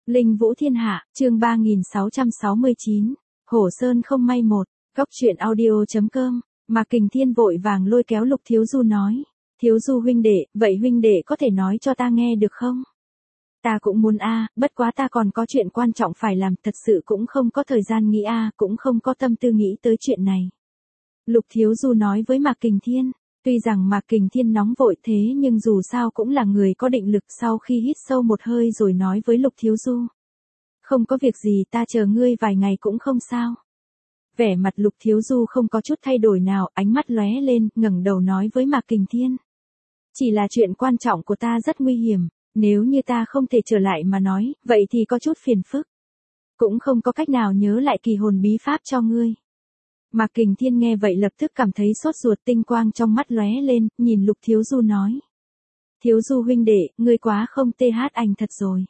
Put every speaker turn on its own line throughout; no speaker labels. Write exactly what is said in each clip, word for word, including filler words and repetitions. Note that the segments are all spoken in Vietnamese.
Linh Vũ Thiên Hạ, chương ba nghìn sáu trăm sáu mươi chín. Hổ Sơn không may một. Góc truyện audio.com. Mạc Kình Thiên vội vàng lôi kéo Lục Thiếu Du nói. Thiếu Du huynh đệ, vậy huynh đệ có thể nói cho ta nghe được không? Ta cũng muốn a, bất quá ta còn có chuyện quan trọng phải làm, thật sự cũng không có thời gian nghĩ a, cũng không có tâm tư nghĩ tới chuyện này. Lục Thiếu Du nói với Mạc Kình Thiên. Tuy rằng Mạc Kình Thiên nóng vội thế nhưng dù sao cũng là người có định lực, sau khi hít sâu một hơi rồi nói với Lục Thiếu Du. Không có việc gì, ta chờ ngươi vài ngày cũng không sao. Vẻ mặt Lục Thiếu Du không có chút thay đổi nào, ánh mắt lóe lên, ngẩng đầu nói với Mạc Kình Thiên. Chỉ là chuyện quan trọng của ta rất nguy hiểm, nếu như ta không thể trở lại mà nói, vậy thì có chút phiền phức. Cũng không có cách nào nhớ lại kỳ hồn bí pháp cho ngươi. Mạc Kình Thiên nghe vậy lập tức cảm thấy sốt ruột, tinh quang trong mắt lóe lên, nhìn Lục Thiếu Du nói. Thiếu Du huynh đệ, ngươi quá không tê hát anh thật rồi.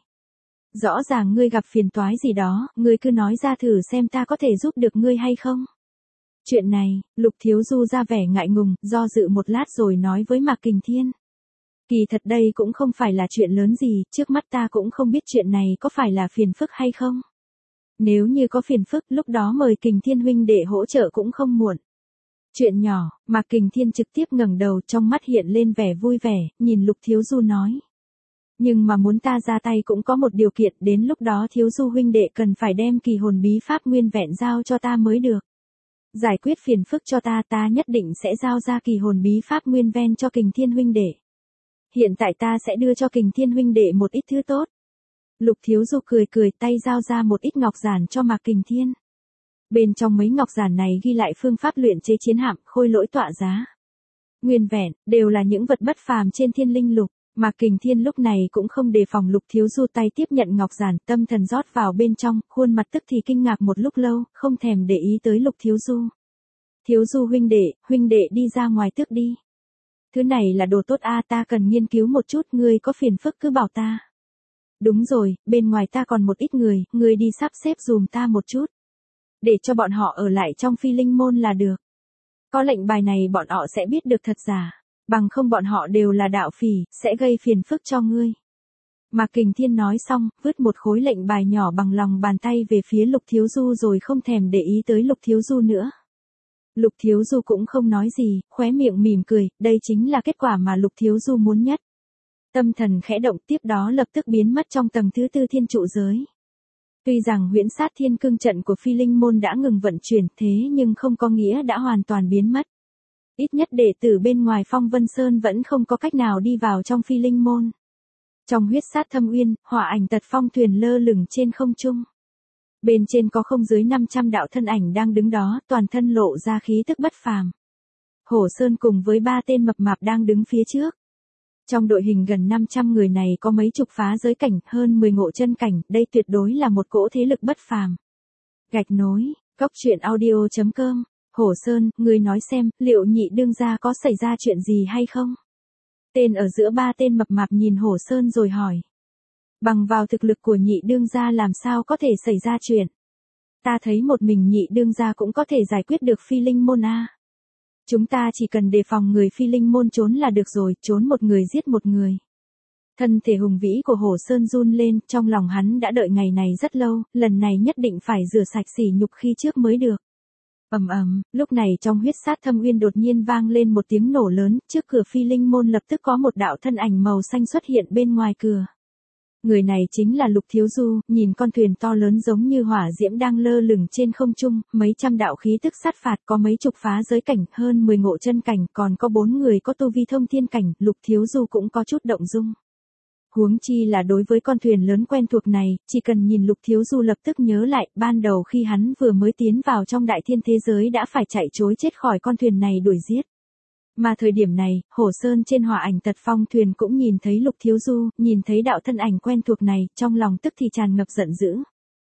Rõ ràng ngươi gặp phiền toái gì đó, ngươi cứ nói ra thử xem ta có thể giúp được ngươi hay không. Chuyện này, Lục Thiếu Du ra vẻ ngại ngùng, do dự một lát rồi nói với Mạc Kình Thiên. Kỳ thật đây cũng không phải là chuyện lớn gì, trước mắt ta cũng không biết chuyện này có phải là phiền phức hay không. Nếu như có phiền phức, lúc đó mời Kình Thiên huynh đệ hỗ trợ cũng không muộn. Chuyện nhỏ, Mạc Kình Thiên trực tiếp ngẩng đầu, trong mắt hiện lên vẻ vui vẻ, nhìn Lục Thiếu Du nói. Nhưng mà muốn ta ra tay cũng có một điều kiện, đến lúc đó Thiếu Du huynh đệ cần phải đem kỳ hồn bí pháp nguyên vẹn giao cho ta mới được. Giải quyết phiền phức cho ta, ta nhất định sẽ giao ra kỳ hồn bí pháp nguyên ven cho Kình Thiên huynh đệ. Hiện tại ta sẽ đưa cho Kình Thiên huynh đệ một ít thứ tốt. Lục Thiếu Du cười cười, tay giao ra một ít ngọc giản cho Mạc Kình Thiên. Bên trong mấy ngọc giản này ghi lại phương pháp luyện chế chiến hạm, khôi lỗi tọa giá. Nguyên vẹn, đều là những vật bất phàm trên thiên linh lục. Mạc Kình Thiên lúc này cũng không đề phòng Lục Thiếu Du tay tiếp nhận ngọc giản, tâm thần rót vào bên trong, khuôn mặt tức thì kinh ngạc một lúc lâu, không thèm để ý tới Lục Thiếu Du. Thiếu Du huynh đệ, huynh đệ đi ra ngoài tước đi. Thứ này là đồ tốt a, ta cần nghiên cứu một chút, ngươi có phiền phức cứ bảo ta. Đúng rồi, bên ngoài ta còn một ít người, ngươi đi sắp xếp dùm ta một chút. Để cho bọn họ ở lại trong Phi Linh môn là được. Có lệnh bài này bọn họ sẽ biết được thật giả. Bằng không bọn họ đều là đạo phỉ, sẽ gây phiền phức cho ngươi. Mạc Kình Thiên nói xong, vứt một khối lệnh bài nhỏ bằng lòng bàn tay về phía Lục Thiếu Du rồi không thèm để ý tới Lục Thiếu Du nữa. Lục Thiếu Du cũng không nói gì, khóe miệng mỉm cười, đây chính là kết quả mà Lục Thiếu Du muốn nhất. Tâm thần khẽ động, tiếp đó lập tức biến mất trong tầng thứ tư thiên trụ giới. Tuy rằng huyễn sát thiên cương trận của Phi Linh môn đã ngừng vận chuyển, thế nhưng không có nghĩa đã hoàn toàn biến mất. Ít nhất đệ tử bên ngoài Phong Vân Sơn vẫn không có cách nào đi vào trong Phi Linh môn. Trong huyết sát thâm uyên, hỏa ảnh tật phong thuyền lơ lửng trên không trung. Bên trên có không dưới năm trăm đạo thân ảnh đang đứng đó, toàn thân lộ ra khí tức bất phàm. Hổ Sơn cùng với ba tên mập mạp đang đứng phía trước. Trong đội hình gần năm trăm người này có mấy chục phá giới cảnh, hơn mười ngộ chân cảnh, đây tuyệt đối là một cỗ thế lực bất phàm. Gạch nối, góc truyện audio.com. Hổ Sơn, ngươi nói xem, liệu nhị đương gia có xảy ra chuyện gì hay không? Tên ở giữa ba tên mập mạp nhìn Hổ Sơn rồi hỏi. Bằng vào thực lực của nhị đương gia làm sao có thể xảy ra chuyện? Ta thấy một mình nhị đương gia cũng có thể giải quyết được Phi Linh môn a. Chúng ta chỉ cần đề phòng người Phi Linh môn trốn là được rồi, trốn một người giết một người. Thân thể hùng vĩ của Hổ Sơn run lên, trong lòng hắn đã đợi ngày này rất lâu, lần này nhất định phải rửa sạch sỉ nhục khi trước mới được. Ầm ầm, lúc này trong huyết sát thâm uyên đột nhiên vang lên một tiếng nổ lớn, trước cửa Phi Linh môn lập tức có một đạo thân ảnh màu xanh xuất hiện bên ngoài cửa. Người này chính là Lục Thiếu Du, nhìn con thuyền to lớn giống như hỏa diễm đang lơ lửng trên không trung, mấy trăm đạo khí tức sát phạt, có mấy chục phá giới cảnh, hơn mười ngộ chân cảnh, còn có bốn người có tu vi thông thiên cảnh, Lục Thiếu Du cũng có chút động dung. Huống chi là đối với con thuyền lớn quen thuộc này, chỉ cần nhìn Lục Thiếu Du lập tức nhớ lại, ban đầu khi hắn vừa mới tiến vào trong đại thiên thế giới đã phải chạy trối chết khỏi con thuyền này đuổi giết. Mà thời điểm này, Hổ Sơn trên hỏa ảnh tật phong thuyền cũng nhìn thấy Lục Thiếu Du, nhìn thấy đạo thân ảnh quen thuộc này, trong lòng tức thì tràn ngập giận dữ.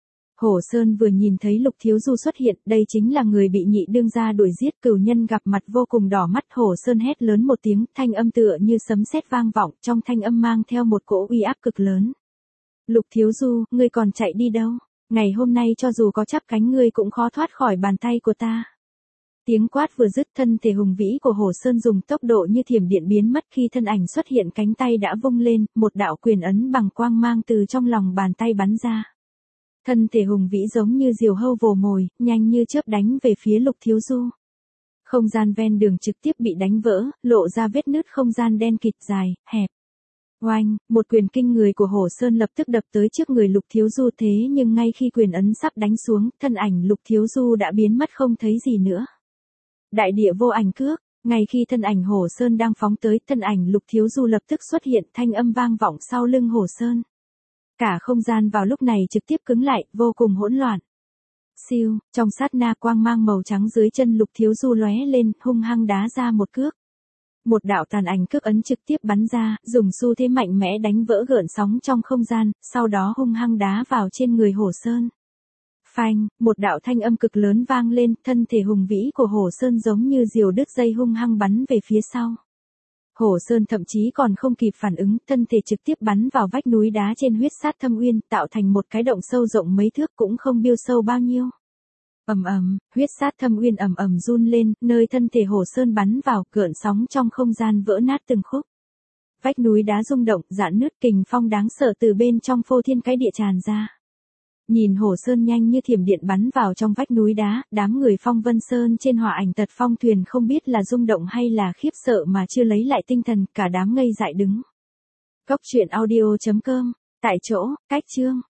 Hổ Sơn vừa nhìn thấy Lục Thiếu Du xuất hiện, đây chính là người bị nhị đương gia đuổi giết, cửu nhân gặp mặt vô cùng đỏ mắt. Hổ Sơn hét lớn một tiếng, thanh âm tựa như sấm sét vang vọng, trong thanh âm mang theo một cỗ uy áp cực lớn. Lục Thiếu Du, ngươi còn chạy đi đâu? Ngày hôm nay cho dù có chắp cánh ngươi cũng khó thoát khỏi bàn tay của ta. Tiếng quát vừa dứt, thân thể hùng vĩ của Hồ Sơn dùng tốc độ như thiểm điện biến mất, khi thân ảnh xuất hiện cánh tay đã vung lên, một đạo quyền ấn bằng quang mang từ trong lòng bàn tay bắn ra. Thân thể hùng vĩ giống như diều hâu vồ mồi, nhanh như chớp đánh về phía Lục Thiếu Du. Không gian ven đường trực tiếp bị đánh vỡ, lộ ra vết nứt không gian đen kịt dài, hẹp. Oanh, một quyền kinh người của Hồ Sơn lập tức đập tới trước người Lục Thiếu Du, thế nhưng ngay khi quyền ấn sắp đánh xuống, thân ảnh Lục Thiếu Du đã biến mất không thấy gì nữa. Đại địa vô ảnh cước, ngay khi thân ảnh Hồ Sơn đang phóng tới, thân ảnh Lục Thiếu Du lập tức xuất hiện, thanh âm vang vọng sau lưng Hồ Sơn. Cả không gian vào lúc này trực tiếp cứng lại, vô cùng hỗn loạn. Siêu, trong sát na quang mang màu trắng dưới chân Lục Thiếu Du lóe lên, hung hăng đá ra một cước. Một đạo tàn ảnh cước ấn trực tiếp bắn ra, dùng xu thế mạnh mẽ đánh vỡ gợn sóng trong không gian, sau đó hung hăng đá vào trên người Hồ Sơn. Phanh, một đạo thanh âm cực lớn vang lên, thân thể hùng vĩ của Hồ Sơn giống như diều đứt dây hung hăng bắn về phía sau. Hồ Sơn thậm chí còn không kịp phản ứng, thân thể trực tiếp bắn vào vách núi đá trên huyết sát thâm uyên, tạo thành một cái động sâu rộng mấy thước cũng không biêu sâu bao nhiêu. Ầm ầm, huyết sát thâm uyên ầm ầm run lên, nơi thân thể Hồ Sơn bắn vào, gợn sóng trong không gian vỡ nát từng khúc. Vách núi đá rung động, rạn nứt, kình phong đáng sợ từ bên trong phô thiên cái địa tràn ra. Nhìn Hồ Sơn nhanh như thiểm điện bắn vào trong vách núi đá, đám người Phong Vân Sơn trên Hỏa Ảnh Tật Phong thuyền không biết là rung động hay là khiếp sợ mà chưa lấy lại tinh thần, cả đám ngây dại đứng. Cốc truyện audio chấm com, tại chỗ, cách chương.